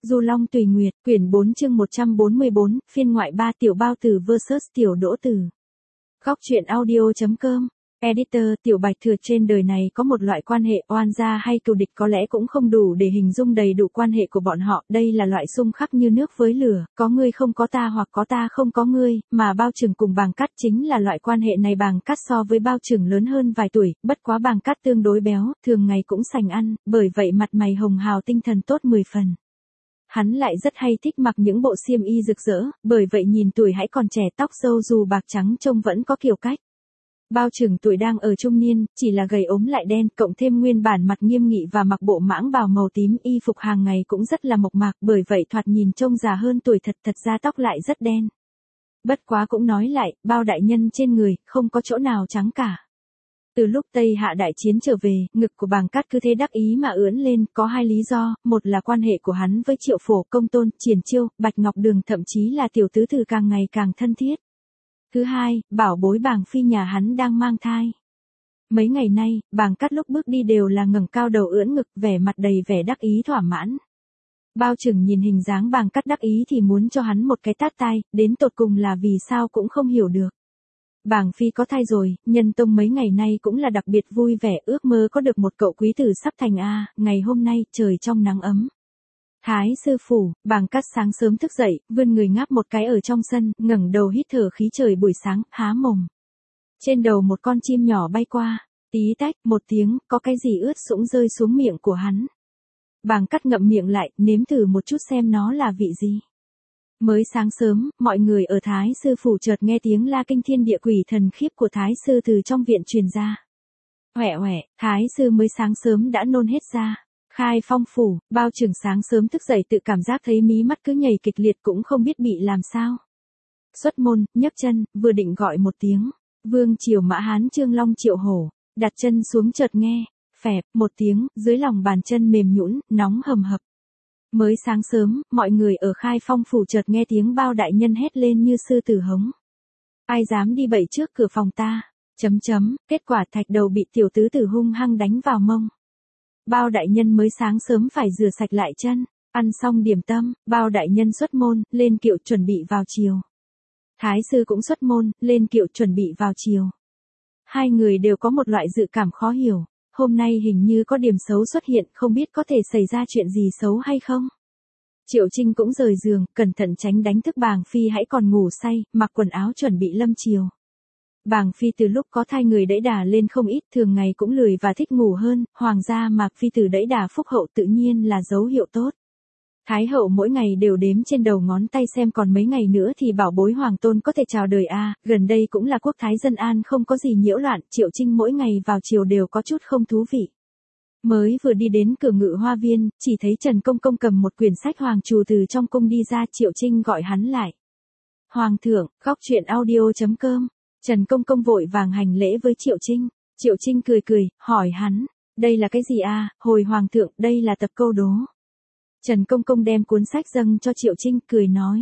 Du Long Tùy Nguyệt, quyển 4 chương 144, phiên ngoại 3 tiểu bao tử vs tiểu đỗ tử. Góc truyện audio.com. Editor, Tiểu Bạch Thừa trên đời này có một loại quan hệ oan gia hay cừu địch có lẽ cũng không đủ để hình dung đầy đủ quan hệ của bọn họ, đây là loại xung khắc như nước với lửa, có ngươi không có ta hoặc có ta không có ngươi, mà Bao Trừng cùng Bàng Cát chính là loại quan hệ này. Bàng Cát so với Bao Trừng lớn hơn vài tuổi, bất quá Bàng Cát tương đối béo, thường ngày cũng sành ăn, bởi vậy mặt mày hồng hào tinh thần tốt 10 phần. Hắn lại rất hay thích mặc những bộ xiêm y rực rỡ, bởi vậy nhìn tuổi hãy còn trẻ, tóc râu dù bạc trắng trông vẫn có kiểu cách. Bao Trừng tuổi đang ở trung niên, chỉ là gầy ốm lại đen, cộng thêm nguyên bản mặt nghiêm nghị và mặc bộ mãng bào màu tím, y phục hàng ngày cũng rất là mộc mạc, bởi vậy thoạt nhìn trông già hơn tuổi thật ra tóc lại rất đen. Bất quá cũng nói lại, Bao đại nhân trên người, không có chỗ nào trắng cả. Từ lúc Tây Hạ đại chiến trở về, ngực của Bàng Cát cứ thế đắc ý mà ưỡn lên, có hai lý do, một là quan hệ của hắn với Triệu Phổ, Công Tôn, Triển Chiêu, Bạch Ngọc Đường thậm chí là tiểu tứ tử càng ngày càng thân thiết. Thứ hai, bảo bối Bàng Phi nhà hắn đang mang thai. Mấy ngày nay, Bàng Cát lúc bước đi đều là ngẩng cao đầu ưỡn ngực, vẻ mặt đầy vẻ đắc ý thỏa mãn. Bao Trừng nhìn hình dáng Bàng Cát đắc ý thì muốn cho hắn một cái tát tai, đến tột cùng là vì sao cũng không hiểu được. Bàng Phi có thai rồi, nhân tông mấy ngày nay cũng là đặc biệt vui vẻ, ước mơ có được một cậu quý tử sắp thành a. Ngày hôm nay, trời trong nắng ấm. Thái sư phủ, Bàng Cát sáng sớm thức dậy, vươn người ngáp một cái ở trong sân, ngẩng đầu hít thở khí trời buổi sáng, há mồm. Trên đầu một con chim nhỏ bay qua, tí tách, một tiếng, có cái gì ướt sũng rơi xuống miệng của hắn. Bàng Cát ngậm miệng lại, nếm thử một chút xem nó là vị gì. Mới sáng sớm, mọi người ở Thái sư phủ chợt nghe tiếng la kinh thiên địa quỷ thần khiếp của Thái sư từ trong viện truyền ra. Hoẹ hoẹ, Thái sư mới sáng sớm đã nôn hết ra. Khai Phong phủ, Bao Trừng sáng sớm thức dậy tự cảm giác thấy mí mắt cứ nhảy kịch liệt cũng không biết bị làm sao. Xuất môn, nhấc chân, vừa định gọi một tiếng. Vương triều Mã Hán Chương Long Triệu Hổ, đặt chân xuống chợt nghe, phẹp, một tiếng, dưới lòng bàn chân mềm nhũn, nóng hầm hập. Mới sáng sớm, mọi người ở Khai Phong phủ chợt nghe tiếng Bao đại nhân hét lên như sư tử hống. Ai dám đi bậy trước cửa phòng ta? Kết quả thạch đầu bị tiểu tứ tử hung hăng đánh vào mông. Bao đại nhân mới sáng sớm phải rửa sạch lại chân, ăn xong điểm tâm, Bao đại nhân xuất môn, lên kiệu chuẩn bị vào chiều. Thái sư cũng xuất môn, lên kiệu chuẩn bị vào chiều. Hai người đều có một loại dự cảm khó hiểu, hôm nay hình như có điểm xấu xuất hiện, không biết có thể xảy ra chuyện gì xấu hay không. Triệu Trinh cũng rời giường, cẩn thận tránh đánh thức Bàng Phi hãy còn ngủ say, mặc quần áo chuẩn bị lâm chiều. Bàng Phi từ lúc có thai người đẫy đà lên không ít, thường ngày cũng lười và thích ngủ hơn, hoàng gia Mạc Phi tử đẫy đà phúc hậu tự nhiên là dấu hiệu tốt. Thái hậu mỗi ngày đều đếm trên đầu ngón tay xem còn mấy ngày nữa thì bảo bối hoàng tôn có thể chào đời a. Gần đây cũng là quốc thái dân an không có gì nhiễu loạn, Triệu Trinh mỗi ngày vào chiều đều có chút không thú vị. Mới vừa đi đến cửa Ngự Hoa Viên, chỉ thấy Trần Công Công cầm một quyển sách hoàng trù từ trong cung đi ra, Triệu Trinh gọi hắn lại. Hoàng thượng, góc truyện audio.com. Trần Công Công vội vàng hành lễ với Triệu Trinh. Triệu Trinh cười, hỏi hắn, đây là cái gì a? Hồi hoàng thượng, đây là tập câu đố. Trần Công Công đem cuốn sách dâng cho Triệu Trinh, cười nói.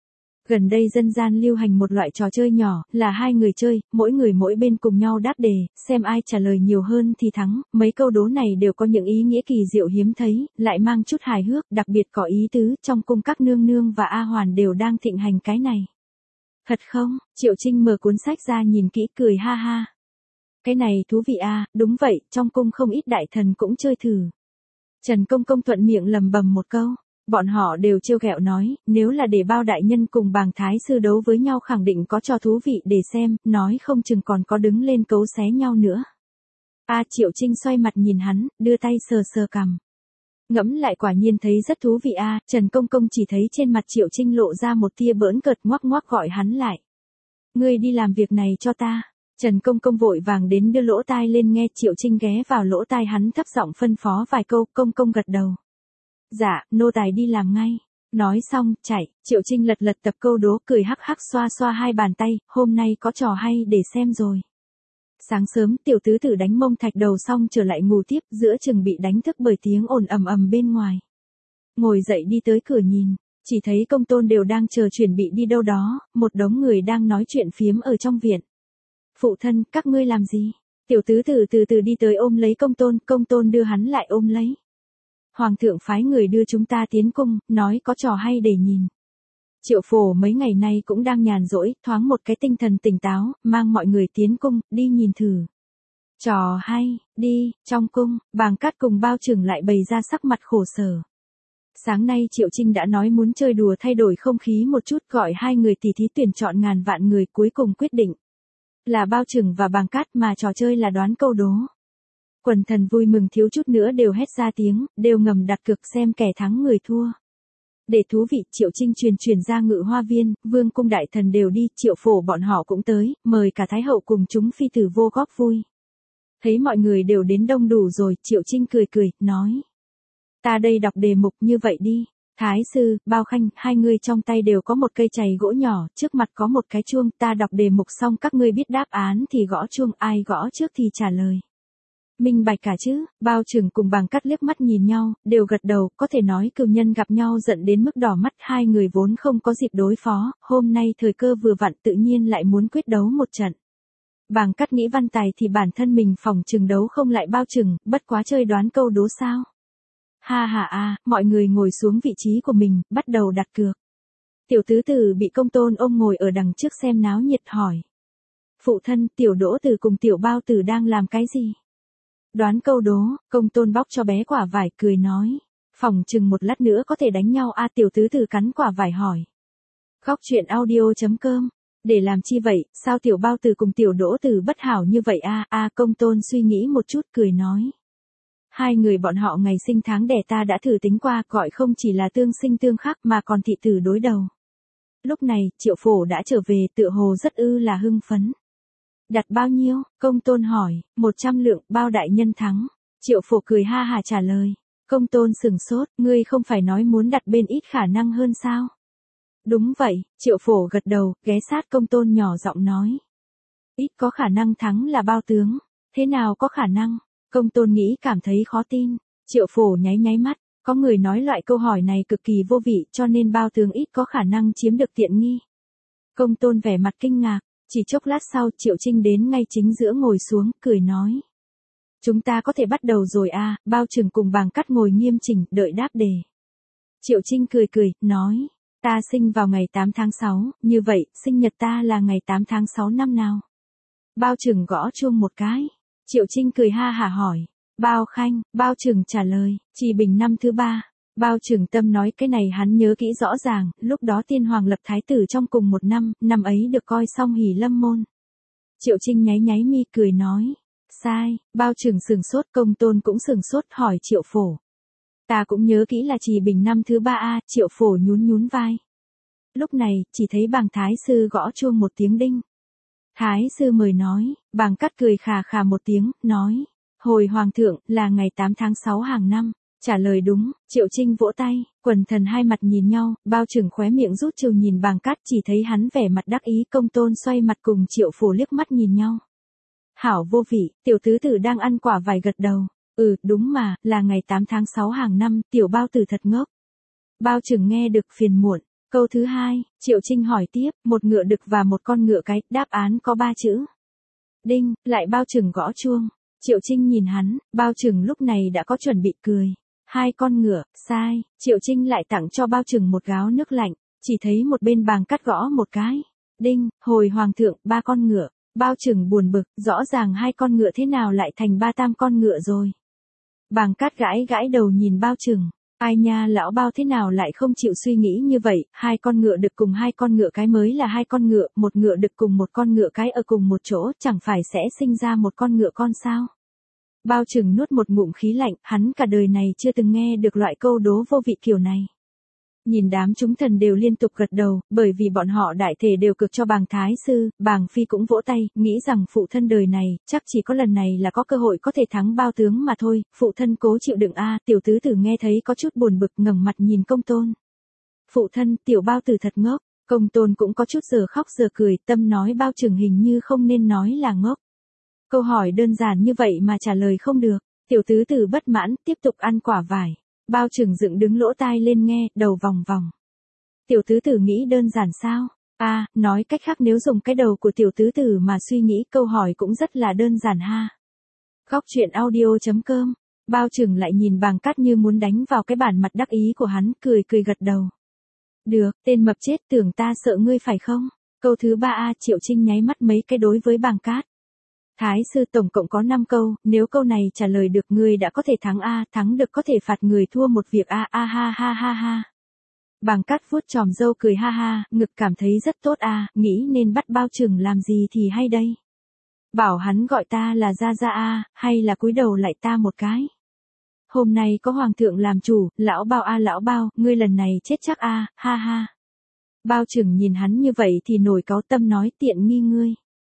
Gần đây dân gian lưu hành một loại trò chơi nhỏ, là hai người chơi, mỗi người mỗi bên cùng nhau đáp đề, xem ai trả lời nhiều hơn thì thắng. Mấy câu đố này đều có những ý nghĩa kỳ diệu hiếm thấy, lại mang chút hài hước, đặc biệt có ý tứ, trong cung các nương nương và A Hoàn đều đang thịnh hành cái này. Thật không? Triệu Trinh mở cuốn sách ra nhìn kỹ, cười ha ha. Cái này thú vị a, đúng vậy, trong cung không ít đại thần cũng chơi thử. Trần Công Công thuận miệng lầm bầm một câu, bọn họ đều trêu ghẹo nói, nếu là để Bao đại nhân cùng Bàng thái sư đấu với nhau khẳng định có trò thú vị để xem, nói không chừng còn có đứng lên cấu xé nhau nữa. Triệu Trinh xoay mặt nhìn hắn, đưa tay sờ cằm. Ngẫm lại quả nhiên thấy rất thú vị a. Trần Công Công chỉ thấy trên mặt Triệu Trinh lộ ra một tia bỡn cợt, ngoắc gọi hắn lại. Ngươi đi làm việc này cho ta. Trần Công Công vội vàng đến đưa lỗ tai lên nghe, Triệu Trinh ghé vào lỗ tai hắn thấp giọng phân phó vài câu, Công Công gật đầu. Dạ, nô tài đi làm ngay. Nói xong, chạy, Triệu Trinh lật tập câu đố, cười hắc hắc xoa hai bàn tay, hôm nay có trò hay để xem rồi. Sáng sớm, tiểu tứ tử đánh mông thạch đầu xong trở lại ngủ tiếp, giữa chừng bị đánh thức bởi tiếng ồn ầm bên ngoài. Ngồi dậy đi tới cửa nhìn, chỉ thấy Công Tôn đều đang chờ chuẩn bị đi đâu đó, một đống người đang nói chuyện phiếm ở trong viện. Phụ thân, các ngươi làm gì? Tiểu tứ tử từ từ đi tới ôm lấy Công Tôn đưa hắn lại ôm lấy. Hoàng thượng phái người đưa chúng ta tiến cung, nói có trò hay để nhìn. Triệu Phổ mấy ngày nay cũng đang nhàn rỗi, thoáng một cái tinh thần tỉnh táo, mang mọi người tiến cung, đi nhìn thử. Trò hay, đi, trong cung, Bàng Cát cùng Bao Trừng lại bày ra sắc mặt khổ sở. Sáng nay Triệu Trinh đã nói muốn chơi đùa thay đổi không khí một chút, gọi hai người tỉ thí tuyển chọn ngàn vạn người, cuối cùng quyết định là Bao Trừng và Bàng Cát, mà trò chơi là đoán câu đố. Quần thần vui mừng thiếu chút nữa đều hét ra tiếng, đều ngầm đặt cược xem kẻ thắng người thua. Để thú vị, Triệu Trinh truyền ra Ngự Hoa Viên, vương cung đại thần đều đi, Triệu Phổ bọn họ cũng tới, mời cả Thái hậu cùng chúng phi tử vô góp vui. Thấy mọi người đều đến đông đủ rồi, Triệu Trinh cười, nói. Ta đây đọc đề mục như vậy đi. Thái sư, Bao Khanh, hai người trong tay đều có một cây chày gỗ nhỏ, trước mặt có một cái chuông, ta đọc đề mục xong các ngươi biết đáp án thì gõ chuông, ai gõ trước thì trả lời. Minh bạch cả chứ? Bao Trừng cùng Bàng Cát liếc mắt nhìn nhau, đều gật đầu, có thể nói cừu nhân gặp nhau giận đến mức đỏ mắt, hai người vốn không có dịp đối phó, hôm nay thời cơ vừa vặn tự nhiên lại muốn quyết đấu một trận. Bàng Cát nghĩ văn tài thì bản thân mình phòng chừng đấu không lại Bao Trừng, bất quá chơi đoán câu đố sao. Ha, mọi người ngồi xuống vị trí của mình, bắt đầu đặt cược. Tiểu tứ tử bị Công Tôn ôm ngồi ở đằng trước xem náo nhiệt hỏi. Phụ thân, tiểu Đỗ Tử cùng tiểu Bao Tử đang làm cái gì? Đoán câu đố, Công Tôn bóc cho bé quả vải cười nói. Phòng chừng một lát nữa có thể đánh nhau a, tiểu tứ tử cắn quả vải hỏi. Góc truyện audio.com. Để làm chi vậy, sao tiểu Bao Tử cùng tiểu Đỗ Tử bất hảo như vậy a? Công Tôn suy nghĩ một chút cười nói. Hai người bọn họ ngày sinh tháng đẻ ta đã thử tính qua, gọi không chỉ là tương sinh tương khắc mà còn thị tử đối đầu. Lúc này, Triệu Phổ đã trở về, tựa hồ rất là hưng phấn. Đặt bao nhiêu? Công Tôn hỏi. 100 lượng, Bao đại nhân thắng. Triệu Phổ cười ha hả trả lời. Công Tôn sửng sốt, ngươi không phải nói muốn đặt bên ít khả năng hơn sao? Đúng vậy, Triệu Phổ gật đầu, ghé sát Công Tôn nhỏ giọng nói. Ít có khả năng thắng là Bao tướng. Thế nào có khả năng? Công Tôn nghĩ cảm thấy khó tin. Triệu Phổ nháy mắt, có người nói loại câu hỏi này cực kỳ vô vị, cho nên Bao tướng ít có khả năng chiếm được tiện nghi. Công Tôn vẻ mặt kinh ngạc, chỉ chốc lát sau Triệu Trinh đến ngay chính giữa ngồi xuống, cười nói. Chúng ta có thể bắt đầu rồi a. Bao Trừng cùng Bàng Cát ngồi nghiêm chỉnh, đợi đáp đề. Triệu Trinh cười, nói. Ta sinh vào ngày 8 tháng 6, như vậy, sinh nhật ta là ngày 8 tháng 6 năm nào? Bao Trừng gõ chuông một cái. Triệu Trinh cười ha hả hỏi. Bao Khanh, Bao Trừng trả lời, Trì Bình năm thứ 3. Bao Trừng Tâm nói cái này hắn nhớ kỹ rõ ràng, lúc đó tiên hoàng lập thái tử trong cùng một năm, năm ấy được coi xong hỷ lâm môn. Triệu Trinh nháy mi cười nói. Sai, Bao Trừng sửng sốt, Công Tôn cũng sửng sốt hỏi Triệu Phổ. Ta cũng nhớ kỹ là Trì Bình năm thứ 3 a. Triệu Phổ nhún vai. Lúc này, chỉ thấy Bàng Thái sư gõ chuông một tiếng đinh. Thái sư mời nói, Bàng Cát cười khà một tiếng, nói. Hồi Hoàng thượng, là ngày 8 tháng 6 hàng năm. Trả lời đúng, Triệu Trinh vỗ tay, quần thần hai mặt nhìn nhau, Bao Trừng khóe miệng rút trừ nhìn Bàng Cát, chỉ thấy hắn vẻ mặt đắc ý. Công Tôn xoay mặt cùng Triệu Phổ liếc mắt nhìn nhau. Hảo vô vị, tiểu tứ tử đang ăn quả vải gật đầu. Đúng mà, là ngày 8 tháng 6 hàng năm, tiểu Bao Tử thật ngốc. Bao Trừng nghe được phiền muộn. Câu thứ 2, Triệu Trinh hỏi tiếp, một ngựa đực và một con ngựa cái, đáp án có 3 chữ. Đinh, lại Bao Trừng gõ chuông. Triệu Trinh nhìn hắn, Bao Trừng lúc này đã có chuẩn bị cười. 2 con ngựa, sai, Triệu Trinh lại tặng cho Bao Trừng một gáo nước lạnh, chỉ thấy một bên Bàng Cát gõ một cái. Đinh, hồi Hoàng thượng, 3 con ngựa. Bao Trừng buồn bực, rõ ràng 2 con ngựa thế nào lại thành 3 con ngựa rồi. Bàng Cát gãi đầu nhìn Bao Trừng. Ai nha, lão Bao thế nào lại không chịu suy nghĩ như vậy, 2 con ngựa đực cùng 2 con ngựa cái mới là 2 con ngựa, một ngựa đực cùng một con ngựa cái ở cùng một chỗ, chẳng phải sẽ sinh ra một con ngựa con sao? Bao Trừng nuốt một ngụm khí lạnh, hắn cả đời này chưa từng nghe được loại câu đố vô vị kiểu này. Nhìn đám chúng thần đều liên tục gật đầu, bởi vì bọn họ đại thể đều cực cho Bàng Thái sư, Bàng Phi cũng vỗ tay, nghĩ rằng phụ thân đời này, chắc chỉ có lần này là có cơ hội có thể thắng Bao tướng mà thôi, phụ thân cố chịu đựng a. Tiểu tứ tử nghe thấy có chút buồn bực, ngẩng mặt nhìn Công Tôn. Phụ thân, tiểu Bao tử thật ngốc. Công Tôn cũng có chút giờ khóc giờ cười, tâm nói Bao Trừng hình như không nên nói là ngốc. Câu hỏi đơn giản như vậy mà trả lời không được. Tiểu tứ tử bất mãn, tiếp tục ăn quả vải. Bao Trừng dựng đứng lỗ tai lên nghe, đầu vòng vòng. Tiểu tứ tử nghĩ đơn giản sao? Nói cách khác nếu dùng cái đầu của tiểu tứ tử mà suy nghĩ câu hỏi cũng rất là đơn giản ha. Góc truyện audio.com Bao Trừng lại nhìn Bàng Cát như muốn đánh vào cái bản mặt đắc ý của hắn, cười cười gật đầu. Được, tên mập chết, tưởng ta sợ ngươi phải không? Câu thứ 3 a. Triệu Trinh nháy mắt mấy cái đối với Bàng Cát. Thái sư tổng cộng có 5 câu, nếu câu này trả lời được ngươi đã có thể thắng a, thắng được có thể phạt người thua một việc a, a ha ha ha ha. Bàng Cát vuốt chòm râu cười ha ha, ngực cảm thấy rất tốt a, nghĩ nên bắt Bao Trừng làm gì thì hay đây. Bảo hắn gọi ta là Gia Gia a, hay là cúi đầu lại ta một cái. Hôm nay có hoàng thượng làm chủ, lão Bao a lão Bao, ngươi lần này chết chắc a, ha ha. Bao Trừng nhìn hắn như vậy thì nổi cáu tâm nói tiện nghi ngươi.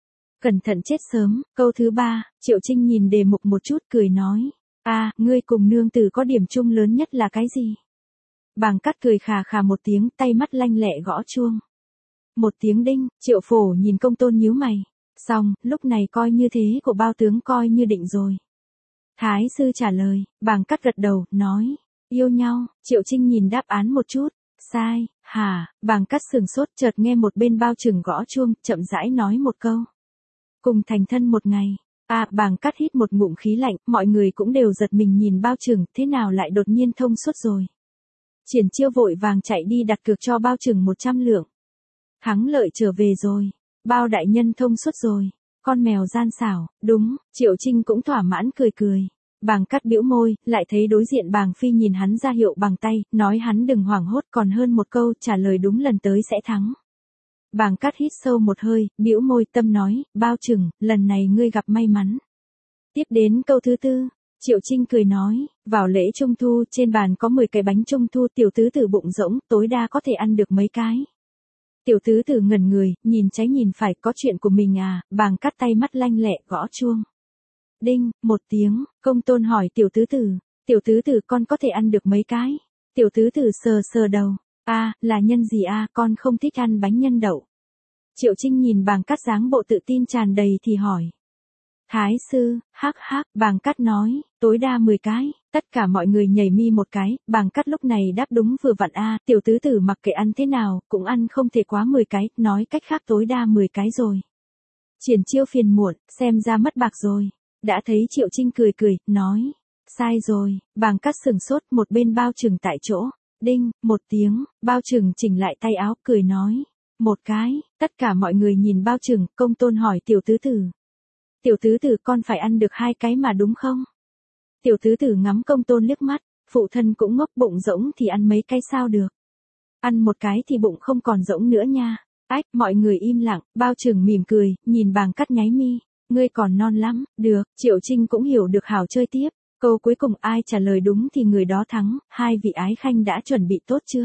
Cẩn thận chết sớm. Câu thứ 3, Triệu Trinh nhìn đề mục một chút cười nói. Ngươi cùng nương tử có điểm chung lớn nhất là cái gì? Bàng Cát cười khà khà một tiếng, tay mắt lanh lẹ gõ chuông. Một tiếng đinh, Triệu Phổ nhìn Công Tôn nhíu mày. Xong, lúc này coi như thế của Bao tướng coi như định rồi. Thái sư trả lời, Bàng Cát gật đầu, nói. Yêu nhau. Triệu Trinh nhìn đáp án một chút. Sai. Hả? Bàng Cát sừng sốt, chợt nghe một bên Bao Trừng gõ chuông, chậm rãi nói một câu. Cùng thành thân một ngày. Bàng Cát hít một ngụm khí lạnh, mọi người cũng đều giật mình nhìn Bao Trừng, thế nào lại đột nhiên thông suốt rồi. Triển Chiêu vội vàng chạy đi đặt cược cho Bao Trừng 100 lượng. Thắng lợi trở về rồi. Bao đại nhân thông suốt rồi. Con mèo gian xảo, đúng. Triệu Trinh cũng thỏa mãn cười cười. Bàng Cát bĩu môi, lại thấy đối diện Bàng Phi nhìn hắn ra hiệu bằng tay, nói hắn đừng hoảng hốt, còn hơn một câu, trả lời đúng lần tới sẽ thắng. Bàng Cát hít sâu một hơi, bĩu môi tâm nói, Bao Trừng, lần này ngươi gặp may mắn. Tiếp đến câu thứ 4, Triệu Trinh cười nói, vào lễ trung thu, trên bàn có 10 cái bánh trung thu, tiểu tứ tử bụng rỗng, tối đa có thể ăn được mấy cái. Tiểu tứ tử ngẩn người, nhìn trái nhìn phải, có chuyện của mình à. Bàng Cát tay mắt lanh lẹ gõ chuông. Đinh, một tiếng, Công Tôn hỏi tiểu tứ tử con có thể ăn được mấy cái? Tiểu tứ tử sờ sờ đầu. Là nhân gì con không thích ăn bánh nhân đậu. Triệu Trinh nhìn Bàng Cát dáng bộ tự tin tràn đầy thì hỏi. Thái sư, hắc hắc, Bàng Cát nói, tối đa 10 cái. Tất cả mọi người nhảy mi một cái, Bàng Cát lúc này đáp đúng vừa vặn tiểu tứ tử mặc kệ ăn thế nào, cũng ăn không thể quá 10 cái, nói cách khác tối đa 10 cái rồi. Triển Chiêu phiền muộn, xem ra mất bạc rồi. Đã thấy Triệu Trinh cười cười, nói, sai rồi. Bàng Cát sừng sốt, một bên Bao Trừng tại chỗ. Đinh, một tiếng, Bao Trừng chỉnh lại tay áo, cười nói, một cái. Tất cả mọi người nhìn Bao Trừng, Công Tôn hỏi tiểu tứ tử. Tiểu tứ tử con phải ăn được 2 cái mà đúng không? Tiểu tứ tử ngắm Công Tôn liếc mắt, phụ thân cũng ngốc, bụng rỗng thì ăn mấy cái sao được. Ăn một cái thì bụng không còn rỗng nữa nha. Mọi người im lặng, Bao Trừng mỉm cười, nhìn Bàng Cát nháy mi. Ngươi còn non lắm, được. Triệu Trinh cũng hiểu được hảo chơi tiếp. Câu cuối cùng ai trả lời đúng thì người đó thắng, 2 vị ái khanh đã chuẩn bị tốt chưa?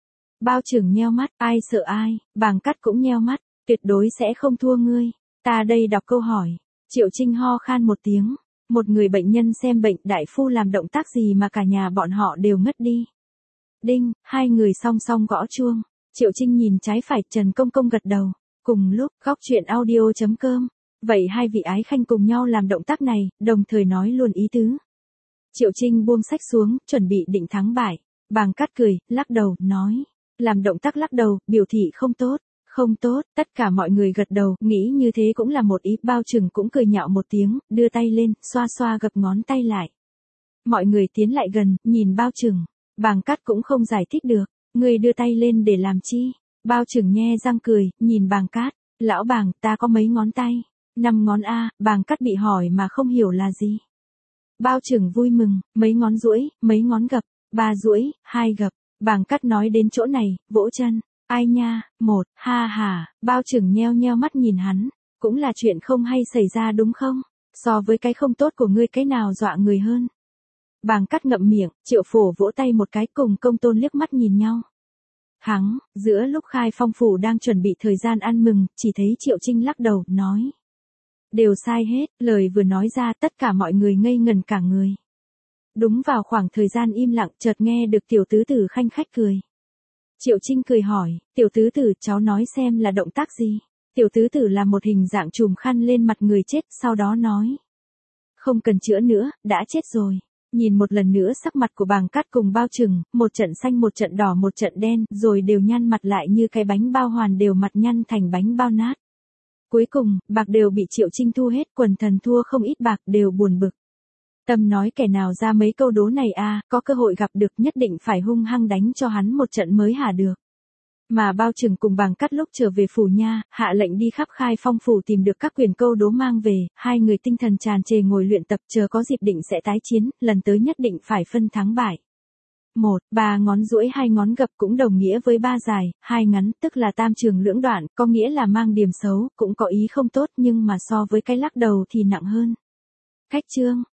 Bao Trừng nheo mắt, ai sợ ai, Bàng Cát cũng nheo mắt, tuyệt đối sẽ không thua ngươi. Ta đây đọc câu hỏi. Triệu Trinh ho khan một tiếng, một người bệnh nhân xem bệnh, đại phu làm động tác gì mà cả nhà bọn họ đều ngất đi. Đinh, 2 người song song gõ chuông. Triệu Trinh nhìn trái phải, Trần Công Công gật đầu. Cùng lúc, góc truyện audio.com. Vậy 2 vị ái khanh cùng nhau làm động tác này, đồng thời nói luôn ý tứ. Triệu Trinh buông sách xuống, chuẩn bị định thắng bại. Bàng Cát cười, lắc đầu, nói. Làm động tác lắc đầu, biểu thị không tốt. Không tốt, tất cả mọi người gật đầu, nghĩ như thế cũng là một ý. Bao Trừng cũng cười nhạo một tiếng, đưa tay lên, xoa xoa gập ngón tay lại. Mọi người tiến lại gần, nhìn Bao Trừng. Bàng Cát cũng không giải thích được. Người đưa tay lên để làm chi? Bao Trừng nhe răng cười, nhìn Bàng Cát. Lão Bàng, ta có mấy ngón tay? 5 ngón Bàng Cát bị hỏi mà không hiểu là gì. Bao Trừng vui mừng, mấy ngón duỗi, mấy ngón gập, 3 duỗi, 2 gập. Bàng Cát nói đến chỗ này, vỗ chân. Ai nha, 1, ha ha. Bao Trừng nheo nheo mắt nhìn hắn. Cũng là chuyện không hay xảy ra đúng không? So với cái không tốt của ngươi cái nào dọa người hơn? Bàng Cát ngậm miệng, Triệu Phổ vỗ tay một cái, cùng Công Tôn liếc mắt nhìn nhau. Thắng. Giữa lúc Khai Phong phủ đang chuẩn bị thời gian ăn mừng, chỉ thấy Triệu Trinh lắc đầu, nói. Đều sai hết, lời vừa nói ra tất cả mọi người ngây ngần cả người. Đúng vào khoảng thời gian im lặng, chợt nghe được tiểu tứ tử khanh khách cười. Triệu Trinh cười hỏi, tiểu tứ tử cháu nói xem là động tác gì? Tiểu tứ tử là một hình dạng chùm khăn lên mặt người chết, sau đó nói. Không cần chữa nữa, đã chết rồi. Nhìn một lần nữa sắc mặt của Bàng Cát cùng Bao Trừng, một trận xanh một trận đỏ một trận đen, rồi đều nhăn mặt lại như cái bánh bao hoàn, đều mặt nhăn thành bánh bao nát. Cuối cùng, bạc đều bị Triệu Trinh thu hết, quần thần thua không ít bạc, đều buồn bực. Tâm nói kẻ nào ra mấy câu đố này có cơ hội gặp được nhất định phải hung hăng đánh cho hắn một trận mới hả được. Mà Bao Trừng cùng Bàng Cắt lúc trở về phủ nha, hạ lệnh đi khắp Khai Phong phủ tìm được các quyền câu đố mang về, hai người tinh thần tràn trề ngồi luyện tập chờ có dịp định sẽ tái chiến, lần tới nhất định phải phân thắng bại. 1. 3 ngón duỗi, 2 ngón gập cũng đồng nghĩa với 3 dài, 2 ngắn, tức là tam trường lưỡng đoạn, có nghĩa là mang điểm xấu, cũng có ý không tốt nhưng mà so với cái lắc đầu thì nặng hơn. Khách chương.